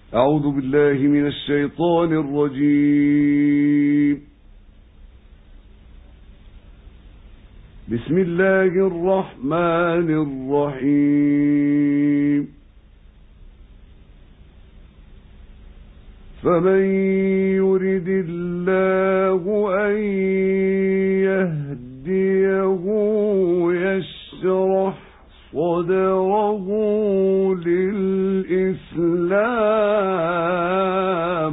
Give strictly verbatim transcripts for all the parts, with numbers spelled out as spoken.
أعوذ بالله من الشيطان الرجيم. بسم الله الرحمن الرحيم. فمن يرد الله أن يهديه يشرح صدره للإسلام،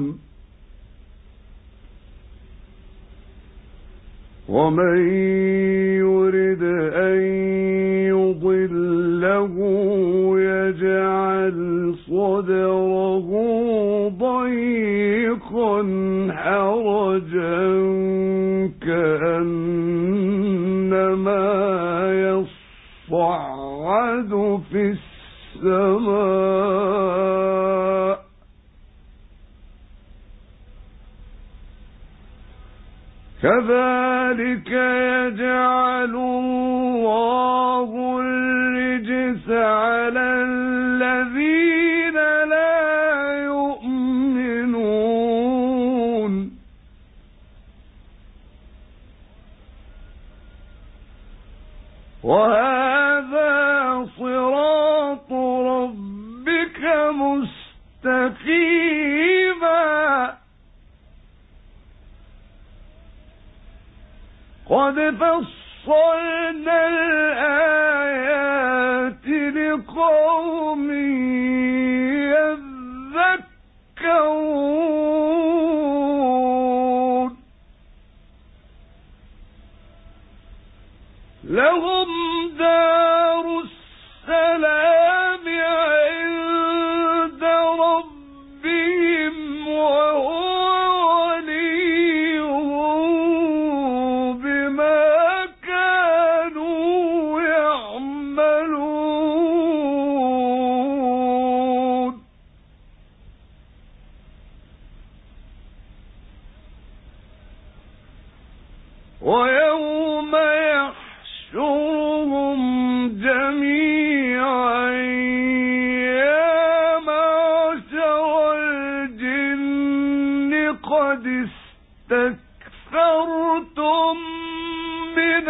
ومن يرد أن يضله يجعل صدره ضيقا حرجا كأنما يصعد في السماء، كذلك يجعل الله الرجس على الذين لا يؤمنون. وهذا صراط ربك مستقيما، قد فصلنا الآيات لقوم يذكرون. لهم دار السلام عند ربهم وهو ويوم يحشرهم جميعا يا معشر الجن قد استكثرتم من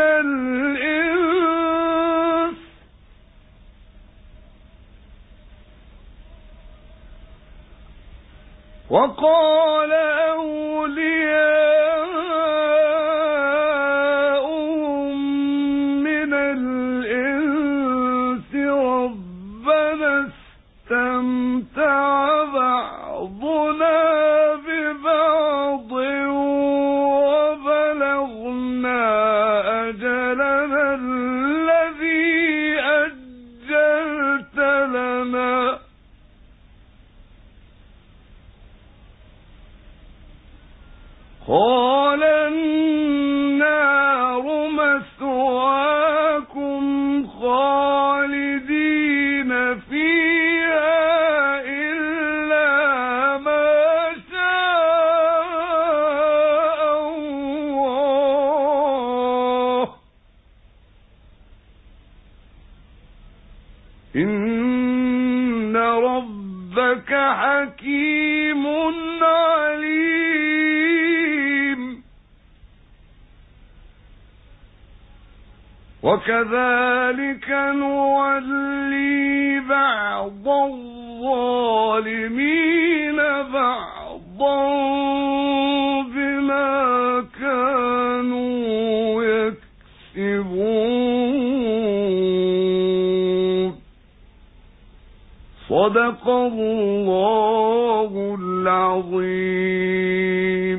الإنس، وقال أولياء استمتع بعضنا ببعض وبلغنا أجلنا الذي أجلت لنا، قال النار مثواكم خالدين فيها إلا ما شاء الله، إن ربك حكيم عليم. وكذلك نولي بعض الظالمين بعضا بما كانوا يكسبون. صدق الله العظيم.